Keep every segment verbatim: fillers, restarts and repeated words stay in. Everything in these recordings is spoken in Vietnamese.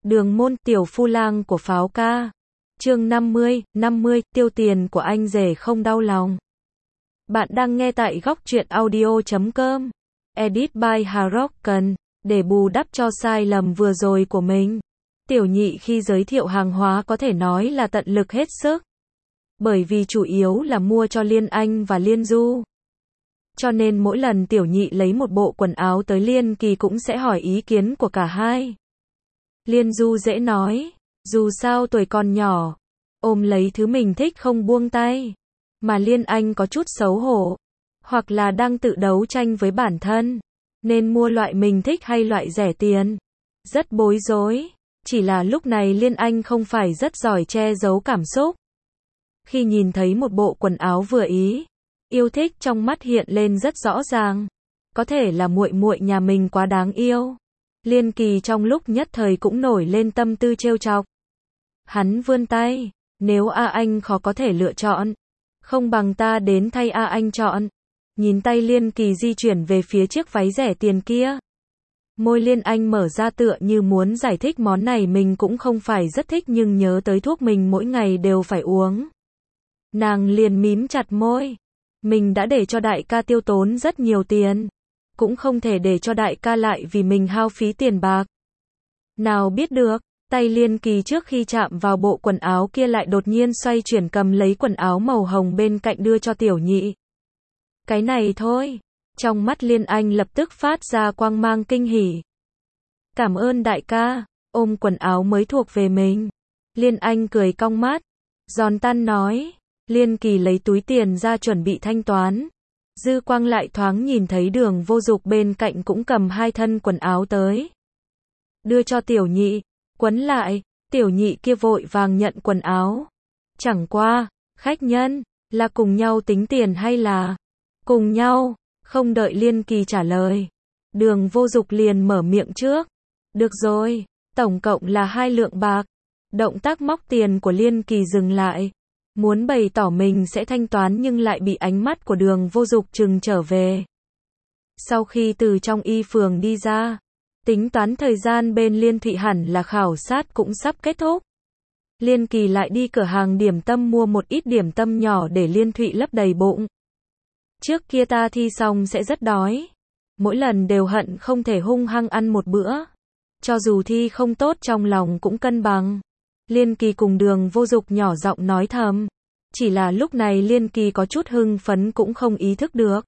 Đường môn, tiểu phu lang của Pháo ca. Chương năm mươi, năm mươi, tiêu tiền của anh rể không đau lòng. Bạn đang nghe tại góc truyện audio chấm com. Edit by Hà Rocken. Để bù đắp cho sai lầm vừa rồi của mình, Tiểu Nhị khi giới thiệu hàng hóa có thể nói là tận lực hết sức. Bởi vì chủ yếu là mua cho Liên Anh và Liên Du. Cho nên mỗi lần Tiểu Nhị lấy một bộ quần áo tới Liên Kỳ cũng sẽ hỏi ý kiến của cả hai. Liên Du dễ nói, dù sao tuổi còn nhỏ, ôm lấy thứ mình thích không buông tay. Mà Liên Anh có chút xấu hổ, hoặc là đang tự đấu tranh với bản thân, nên mua loại mình thích hay loại rẻ tiền. Rất bối rối, chỉ là lúc này Liên Anh không phải rất giỏi che giấu cảm xúc. Khi nhìn thấy một bộ quần áo vừa ý, yêu thích trong mắt hiện lên rất rõ ràng. Có thể là muội muội nhà mình quá đáng yêu. Liên Kỳ trong lúc nhất thời cũng nổi lên tâm tư trêu chọc. Hắn vươn tay, nếu A Anh khó có thể lựa chọn, không bằng ta đến thay A Anh chọn. Nhìn tay Liên Kỳ di chuyển về phía chiếc váy rẻ tiền kia. Môi Liên Anh mở ra tựa như muốn giải thích món này mình cũng không phải rất thích nhưng nhớ tới thuốc mình mỗi ngày đều phải uống. Nàng liền mím chặt môi. Mình đã để cho đại ca tiêu tốn rất nhiều tiền. Cũng không thể để cho đại ca lại vì mình hao phí tiền bạc. Nào biết được, tay Liên Kỳ trước khi chạm vào bộ quần áo kia lại đột nhiên xoay chuyển cầm lấy quần áo màu hồng bên cạnh đưa cho Tiểu Nhị. Cái này thôi. Trong mắt Liên Anh lập tức phát ra quang mang kinh hỉ. Cảm ơn đại ca, ôm quần áo mới thuộc về mình. Liên Anh cười cong mắt, giòn tan nói. Liên Kỳ lấy túi tiền ra chuẩn bị thanh toán. Dư quang lại thoáng nhìn thấy Đường Vô Dục bên cạnh cũng cầm hai thân quần áo tới. Đưa cho Tiểu Nhị, quấn lại, Tiểu Nhị kia vội vàng nhận quần áo. Chẳng qua, khách nhân, là cùng nhau tính tiền hay là cùng nhau? Không đợi Liên Kỳ trả lời, Đường Vô Dục liền mở miệng trước. Được rồi, tổng cộng là hai lượng bạc. Động tác móc tiền của Liên Kỳ dừng lại. Muốn bày tỏ mình sẽ thanh toán nhưng lại bị ánh mắt của Đường Vô Dục trừng trở về. Sau khi từ trong y phường đi ra, tính toán thời gian bên Liên Thụy hẳn là khảo sát cũng sắp kết thúc. Liên Kỳ lại đi cửa hàng điểm tâm mua một ít điểm tâm nhỏ để Liên Thụy lấp đầy bụng. Trước kia ta thi xong sẽ rất đói. Mỗi lần đều hận không thể hung hăng ăn một bữa. Cho dù thi không tốt trong lòng cũng cân bằng. Liên Kỳ cùng Đường Vô Dục nhỏ giọng nói thầm. Chỉ là lúc này Liên Kỳ có chút hưng phấn cũng không ý thức được.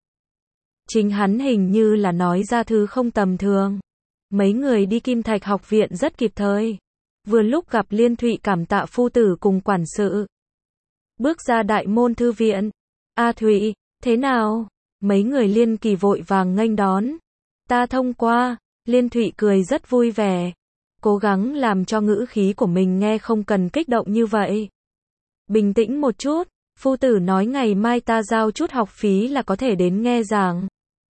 Chính hắn hình như là nói ra thứ không tầm thường. Mấy người đi Kim Thạch học viện rất kịp thời. Vừa lúc gặp Liên Thụy cảm tạ phu tử cùng quản sự. Bước ra đại môn thư viện. A Thụy, thế nào? Mấy người Liên Kỳ vội vàng nghênh đón. Ta thông qua. Liên Thụy cười rất vui vẻ. Cố gắng làm cho ngữ khí của mình nghe không cần kích động như vậy. Bình tĩnh một chút, phu tử nói ngày mai ta giao chút học phí là có thể đến nghe giảng.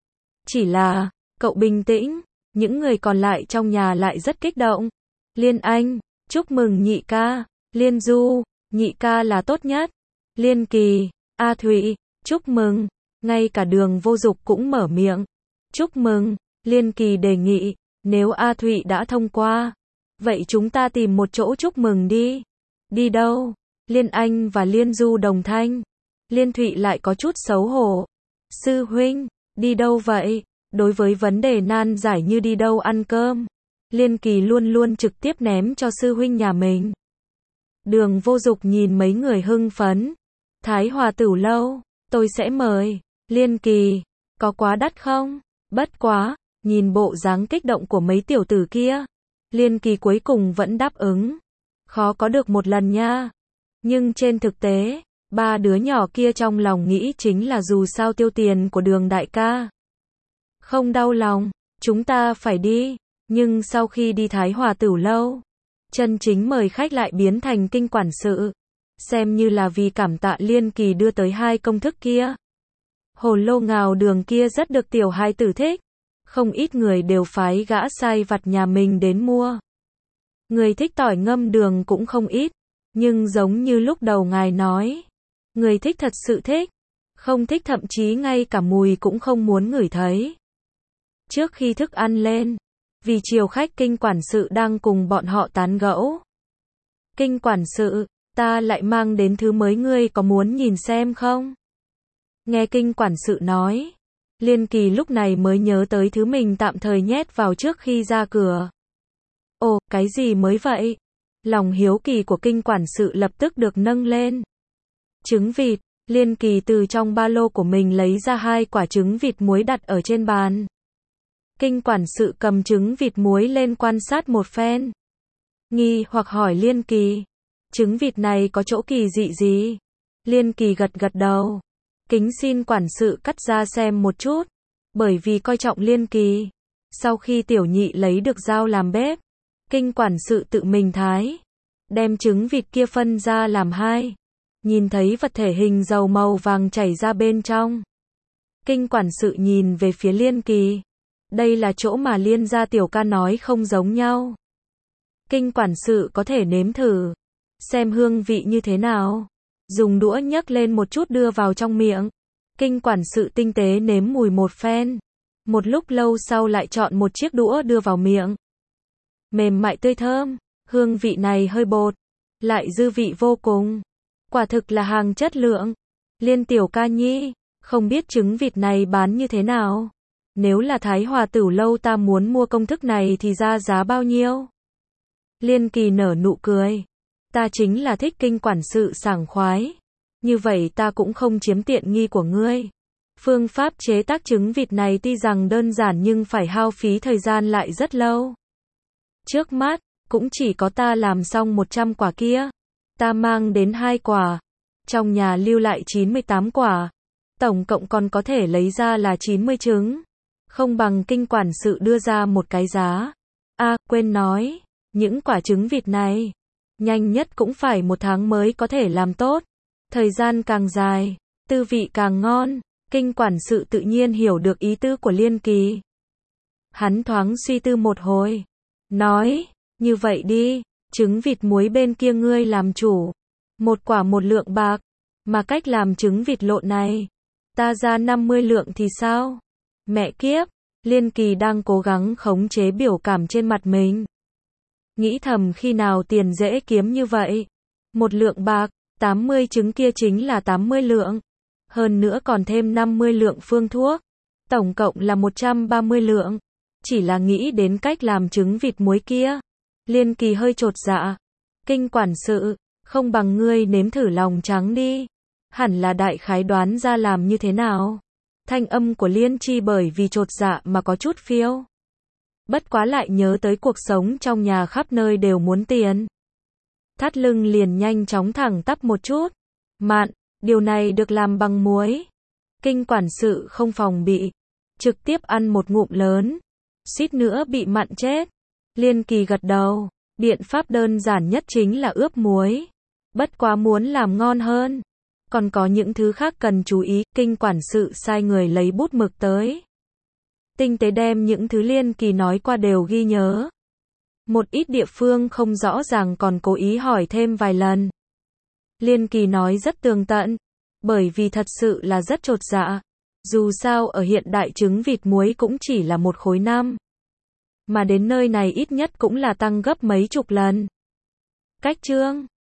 Chỉ là, cậu bình tĩnh, những người còn lại trong nhà lại rất kích động. Liên Anh, chúc mừng nhị ca. Liên Du, nhị ca là tốt nhất. Liên Kỳ, A Thụy, chúc mừng. Ngay cả Đường Vô Dục cũng mở miệng. Chúc mừng. Liên Kỳ đề nghị, nếu A Thụy đã thông qua, vậy chúng ta tìm một chỗ chúc mừng đi. Đi đâu? Liên Anh và Liên Du đồng thanh. Liên Thụy lại có chút xấu hổ. Sư huynh, đi đâu vậy? Đối với vấn đề nan giải như đi đâu ăn cơm, Liên Kỳ luôn luôn trực tiếp ném cho sư huynh nhà mình. Đường Vô Dục nhìn mấy người hưng phấn. Thái Hòa Tửu Lâu, tôi sẽ mời. Liên Kỳ, có quá đắt không? Bất quá, nhìn bộ dáng kích động của mấy tiểu tử kia, Liên Kỳ cuối cùng vẫn đáp ứng. Khó có được một lần nha. Nhưng trên thực tế, ba đứa nhỏ kia trong lòng nghĩ chính là dù sao tiêu tiền của Đường đại ca. Không đau lòng, chúng ta phải đi. Nhưng sau khi đi Thái Hòa Tửu Lâu, chân chính mời khách lại biến thành Kinh quản sự. Xem như là vì cảm tạ Liên Kỳ đưa tới hai công thức kia. Hồ lô ngào đường kia rất được tiểu hai tử thích. Không ít người đều phái gã sai vặt nhà mình đến mua. Người thích tỏi ngâm đường cũng không ít. Nhưng giống như lúc đầu ngài nói, người thích thật sự thích. Không thích thậm chí ngay cả mùi cũng không muốn ngửi thấy. Trước khi thức ăn lên, vì chiều khách kinh quản sự đang cùng bọn họ tán gẫu. Kinh quản sự, ta lại mang đến thứ mới ngươi có muốn nhìn xem không? Nghe kinh quản sự nói, Liên Kỳ lúc này mới nhớ tới thứ mình tạm thời nhét vào trước khi ra cửa. Ồ, cái gì mới vậy? Lòng hiếu kỳ của kinh quản sự lập tức được nâng lên. Trứng vịt, Liên Kỳ từ trong ba lô của mình lấy ra hai quả trứng vịt muối đặt ở trên bàn. Kinh quản sự cầm trứng vịt muối lên quan sát một phen. Nghi hoặc hỏi Liên Kỳ, trứng vịt này có chỗ kỳ dị gì? Liên Kỳ gật gật đầu. Kính xin quản sự cắt ra xem một chút. Bởi vì coi trọng Liên Kỳ. Sau khi tiểu nhị lấy được dao làm bếp, kinh quản sự tự mình thái. Đem trứng vịt kia phân ra làm hai. Nhìn thấy vật thể hình dầu màu vàng chảy ra bên trong. Kinh quản sự nhìn về phía Liên Kỳ. Đây là chỗ mà Liên gia tiểu ca nói không giống nhau. Kinh quản sự có thể nếm thử. Xem hương vị như thế nào. Dùng đũa nhấc lên một chút đưa vào trong miệng. Kinh quản sự tinh tế nếm mùi một phen. Một lúc lâu sau lại chọn một chiếc đũa đưa vào miệng. Mềm mại tươi thơm. Hương vị này hơi bột. Lại dư vị vô cùng. Quả thực là hàng chất lượng. Liên tiểu ca nhi, không biết trứng vịt này bán như thế nào? Nếu là Thái Hòa Tửu Lâu ta muốn mua công thức này thì ra giá bao nhiêu? Liên Kỳ nở nụ cười. Ta chính là thích kinh quản sự sảng khoái. Như vậy ta cũng không chiếm tiện nghi của ngươi. Phương pháp chế tác trứng vịt này tuy rằng đơn giản nhưng phải hao phí thời gian lại rất lâu. Trước mắt, cũng chỉ có ta làm xong một trăm quả kia. Ta mang đến hai quả. Trong nhà lưu lại chín mươi tám quả. Tổng cộng còn có thể lấy ra là chín mươi trứng. Không bằng kinh quản sự đưa ra một cái giá. À, quên nói. Những quả trứng vịt này, nhanh nhất cũng phải một tháng mới có thể làm tốt. Thời gian càng dài, tư vị càng ngon. Kinh quản sự tự nhiên hiểu được ý tứ của Liên Kỳ. Hắn thoáng suy tư một hồi. Nói, như vậy đi, trứng vịt muối bên kia ngươi làm chủ. Một quả một lượng bạc. Mà cách làm trứng vịt lộn này, ta ra năm mươi lượng thì sao? Mẹ kiếp, Liên Kỳ đang cố gắng khống chế biểu cảm trên mặt mình. Nghĩ thầm khi nào tiền dễ kiếm như vậy. Một lượng bạc, tám mươi trứng kia chính là tám mươi lượng. Hơn nữa còn thêm năm mươi lượng phương thuốc. Tổng cộng là một trăm ba mươi lượng. Chỉ là nghĩ đến cách làm trứng vịt muối kia. Liên Kỳ hơi chột dạ. Kinh quản sự, không bằng ngươi nếm thử lòng trắng đi. Hẳn là đại khái đoán ra làm như thế nào. Thanh âm của Liên Chi bởi vì chột dạ mà có chút phiêu. Bất quá lại nhớ tới cuộc sống trong nhà khắp nơi đều muốn tiền. Thắt lưng liền nhanh chóng thẳng tắp một chút. Mạn, điều này được làm bằng muối. Kinh quản sự không phòng bị. Trực tiếp ăn một ngụm lớn. Suýt nữa bị mặn chết. Liên Kỳ gật đầu. Biện pháp đơn giản nhất chính là ướp muối. Bất quá muốn làm ngon hơn. Còn có những thứ khác cần chú ý. Kinh quản sự sai người lấy bút mực tới. Tinh tế đem những thứ Liên Kỳ nói qua đều ghi nhớ. Một ít địa phương không rõ ràng còn cố ý hỏi thêm vài lần. Liên Kỳ nói rất tường tận. Bởi vì thật sự là rất chột dạ. Dù sao ở hiện đại trứng vịt muối cũng chỉ là một khối năm. Mà đến nơi này ít nhất cũng là tăng gấp mấy chục lần. Cách chương